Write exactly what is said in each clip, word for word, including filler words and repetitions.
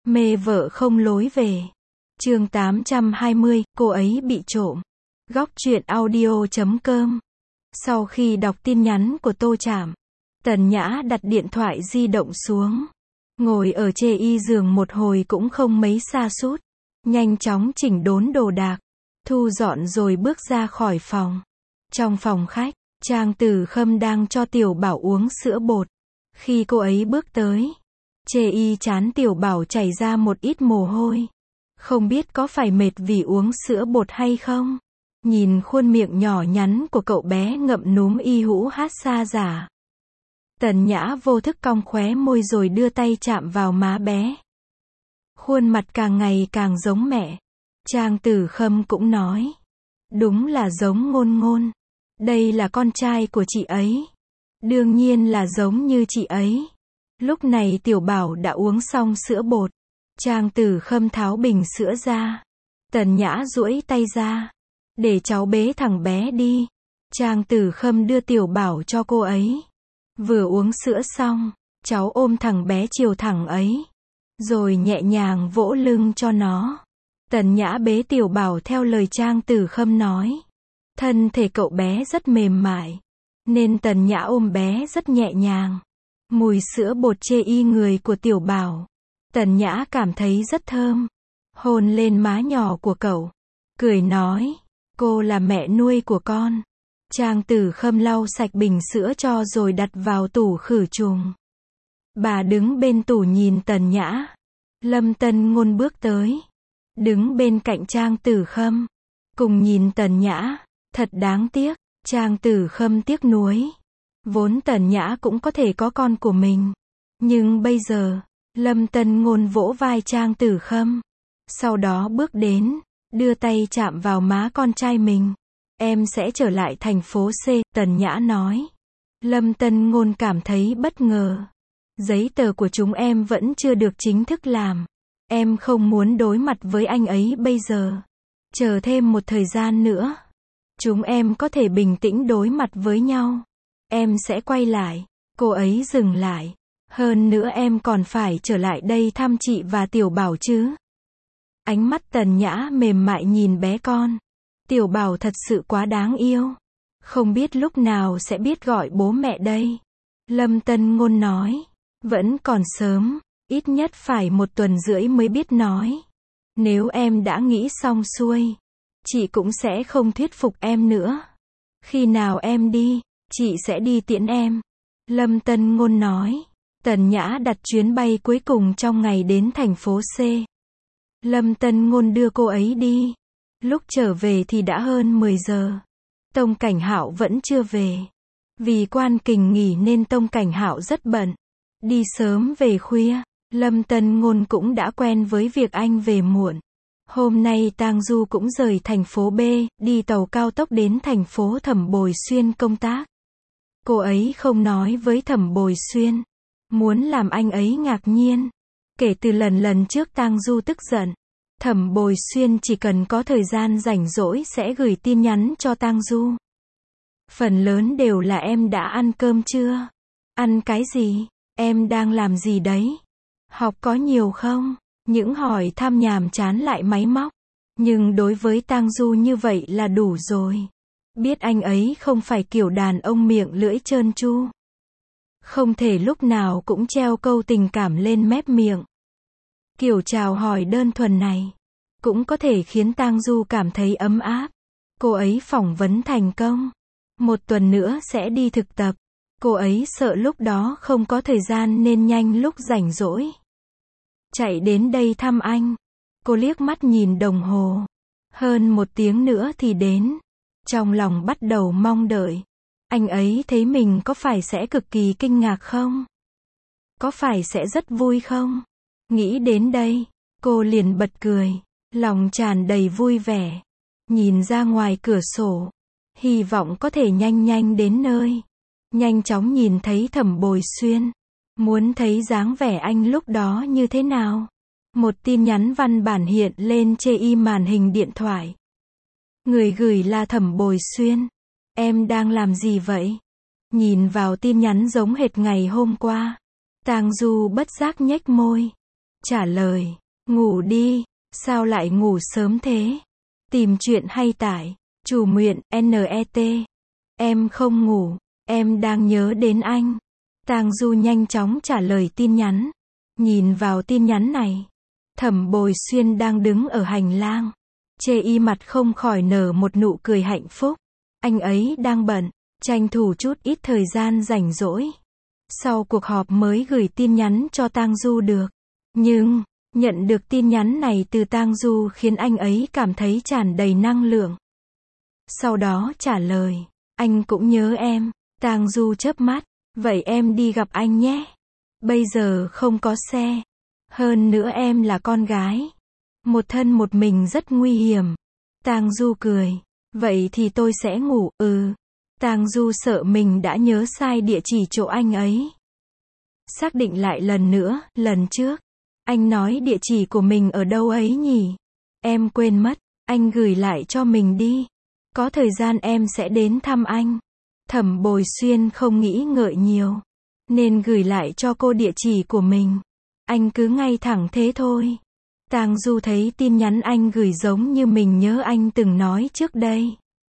Mê vợ không lối về. Chương tám trăm hai mươi, cô ấy bị trộm. Góc truyện audio chấm com. Sau khi đọc tin nhắn của Tô Trảm, Tần Nhã đặt điện thoại di động xuống. Ngồi ở chê y giường một hồi cũng không mấy sa sút. Nhanh chóng chỉnh đốn đồ đạc, thu dọn rồi bước ra khỏi phòng. Trong phòng khách, Trang Tử Khâm đang cho Tiểu Bảo uống sữa bột. Khi cô ấy bước tới, chê y chán Tiểu Bảo chảy ra một ít mồ hôi. Không biết có phải mệt vì uống sữa bột hay không? Nhìn khuôn miệng nhỏ nhắn của cậu bé ngậm núm y hũ hát xa giả. Tần Nhã vô thức cong khóe môi rồi đưa tay chạm vào má bé. Khuôn mặt càng ngày càng giống mẹ. Trang Tử Khâm cũng nói. Đúng là giống Ngôn Ngôn. Đây là con trai của chị ấy. Đương nhiên là giống như chị ấy. Lúc này Tiểu Bảo đã uống xong sữa bột. Trang Tử Khâm tháo bình sữa ra. Tần Nhã duỗi tay ra. Để cháu bế thằng bé đi. Trang Tử Khâm đưa Tiểu Bảo cho cô ấy. Vừa uống sữa xong, cháu ôm thằng bé chiều thẳng ấy. Rồi nhẹ nhàng vỗ lưng cho nó. Tần Nhã bế Tiểu Bảo theo lời Trang Tử Khâm nói. Thân thể cậu bé rất mềm mại, nên Tần Nhã ôm bé rất nhẹ nhàng. Mùi sữa bột chê y người của Tiểu Bảo, Tần Nhã cảm thấy rất thơm. Hôn lên má nhỏ của cậu, cười nói, cô là mẹ nuôi của con. Trang Tử Khâm lau sạch bình sữa cho rồi đặt vào tủ khử trùng. Bà đứng bên tủ nhìn Tần Nhã. Lâm Tân Ngôn bước tới, đứng bên cạnh Trang Tử Khâm, cùng nhìn Tần Nhã. Thật đáng tiếc, Trang Tử Khâm tiếc nuối. Vốn Tần Nhã cũng có thể có con của mình. Nhưng bây giờ, Lâm Tân Ngôn vỗ vai Trang Tử Khâm. Sau đó bước đến, đưa tay chạm vào má con trai mình. Em sẽ trở lại thành phố C, Tần Nhã nói. Lâm Tân Ngôn cảm thấy bất ngờ. Giấy tờ của chúng em vẫn chưa được chính thức làm. Em không muốn đối mặt với anh ấy bây giờ. Chờ thêm một thời gian nữa, chúng em có thể bình tĩnh đối mặt với nhau. Em sẽ quay lại. Cô ấy dừng lại. Hơn nữa em còn phải trở lại đây thăm chị và Tiểu Bảo chứ. Ánh mắt Tần Nhã mềm mại nhìn bé con. Tiểu Bảo thật sự quá đáng yêu. Không biết lúc nào sẽ biết gọi bố mẹ đây. Lâm Tân Ngôn nói. Vẫn còn sớm. Ít nhất phải một tuần rưỡi mới biết nói. Nếu em đã nghĩ xong xuôi, chị cũng sẽ không thuyết phục em nữa. Khi nào em đi, chị sẽ đi tiễn em. Lâm Tân Ngôn nói. Tần Nhã đặt chuyến bay cuối cùng trong ngày đến thành phố C. Lâm Tân Ngôn đưa cô ấy đi. Lúc trở về thì đã hơn mười giờ. Tông Cảnh Hạo vẫn chưa về. Vì Quan Kình nghỉ nên Tông Cảnh Hạo rất bận. Đi sớm về khuya. Lâm Tân Ngôn cũng đã quen với việc anh về muộn. Hôm nay Tang Du cũng rời thành phố B, đi tàu cao tốc đến thành phố Thẩm Bồi Xuyên công tác. Cô ấy không nói với Thẩm Bồi Xuyên. Muốn làm anh ấy ngạc nhiên. Kể từ lần lần trước Tang Du tức giận, Thẩm Bồi Xuyên chỉ cần có thời gian rảnh rỗi sẽ gửi tin nhắn cho Tang Du. Phần lớn đều là em đã ăn cơm chưa? Ăn cái gì? Em đang làm gì đấy? Học có nhiều không? Những hỏi thăm nhàm chán lại máy móc. Nhưng đối với Tang Du như vậy là đủ rồi. Biết anh ấy không phải kiểu đàn ông miệng lưỡi trơn tru. Không thể lúc nào cũng treo câu tình cảm lên mép miệng. Kiểu chào hỏi đơn thuần này cũng có thể khiến Tang Du cảm thấy ấm áp. Cô ấy phỏng vấn thành công. Một tuần nữa sẽ đi thực tập. Cô ấy sợ lúc đó không có thời gian nên nhanh lúc rảnh rỗi chạy đến đây thăm anh. Cô liếc mắt nhìn đồng hồ. Hơn một tiếng nữa thì đến. Trong lòng bắt đầu mong đợi. Anh ấy thấy mình có phải sẽ cực kỳ kinh ngạc không? Có phải sẽ rất vui không? Nghĩ đến đây, cô liền bật cười. Lòng tràn đầy vui vẻ. Nhìn ra ngoài cửa sổ. Hy vọng có thể nhanh nhanh đến nơi. Nhanh chóng nhìn thấy Thẩm Bồi Xuyên. Muốn thấy dáng vẻ anh lúc đó như thế nào? Một tin nhắn văn bản hiện lên chê y màn hình điện thoại. Người gửi là Thẩm Bồi Xuyên. Em đang làm gì vậy? Nhìn vào tin nhắn giống hệt ngày hôm qua. Tang Du bất giác nhếch môi. Trả lời, ngủ đi, sao lại ngủ sớm thế? Tìm chuyện hay tải, chủ nguyện, net. Em không ngủ, em đang nhớ đến anh. Tang Du nhanh chóng trả lời tin nhắn. Nhìn vào tin nhắn này, Thẩm Bồi Xuyên đang đứng ở hành lang. Chê y mặt không khỏi nở một nụ cười hạnh phúc. Anh ấy đang bận, tranh thủ chút ít thời gian rảnh rỗi. Sau cuộc họp mới gửi tin nhắn cho Tang Du được. Nhưng, nhận được tin nhắn này từ Tang Du khiến anh ấy cảm thấy tràn đầy năng lượng. Sau đó trả lời, anh cũng nhớ em. Tang Du chớp mắt, vậy em đi gặp anh nhé. Bây giờ không có xe. Hơn nữa em là con gái. Một thân một mình rất nguy hiểm. Tang Du cười, vậy thì tôi sẽ ngủ, ừ. Tang Du sợ mình đã nhớ sai địa chỉ chỗ anh ấy. Xác định lại lần nữa, lần trước. Anh nói địa chỉ của mình ở đâu ấy nhỉ? Em quên mất, anh gửi lại cho mình đi. Có thời gian em sẽ đến thăm anh. Thẩm Bồi Xuyên không nghĩ ngợi nhiều, nên gửi lại cho cô địa chỉ của mình. Anh cứ ngay thẳng thế thôi. Tang Du thấy tin nhắn anh gửi giống như mình nhớ anh từng nói trước đây.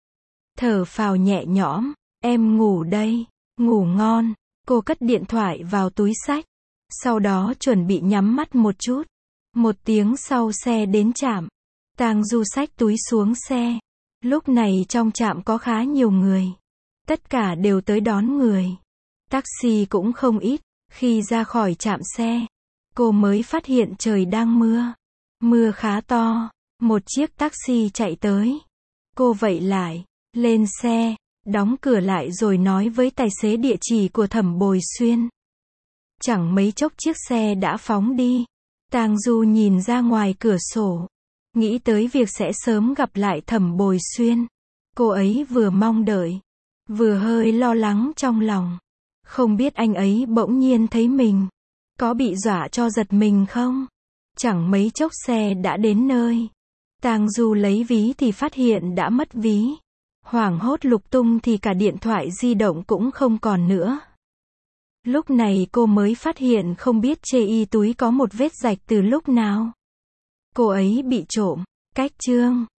Thở phào nhẹ nhõm, em ngủ đây, ngủ ngon. Cô cất điện thoại vào túi xách. Sau đó chuẩn bị nhắm mắt một chút. Một tiếng sau xe đến trạm. Tang Du xách túi xuống xe. Lúc này trong trạm có khá nhiều người. Tất cả đều tới đón người. Taxi cũng không ít. Khi ra khỏi trạm xe, cô mới phát hiện trời đang mưa. Mưa khá to. Một chiếc taxi chạy tới. Cô vẫy lại, lên xe, đóng cửa lại rồi nói với tài xế địa chỉ của Thẩm Bồi Xuyên. Chẳng mấy chốc chiếc xe đã phóng đi. Tang Du nhìn ra ngoài cửa sổ, nghĩ tới việc sẽ sớm gặp lại Thẩm Bồi Xuyên. Cô ấy vừa mong đợi, vừa hơi lo lắng trong lòng. Không biết anh ấy bỗng nhiên thấy mình, có bị dọa cho giật mình không? Chẳng mấy chốc xe đã đến nơi. Tang Du lấy ví thì phát hiện đã mất ví. Hoảng hốt lục tung thì cả điện thoại di động cũng không còn nữa. Lúc này cô mới phát hiện không biết chê y túi có một vết rạch từ lúc nào. Cô ấy bị trộm. Cách chương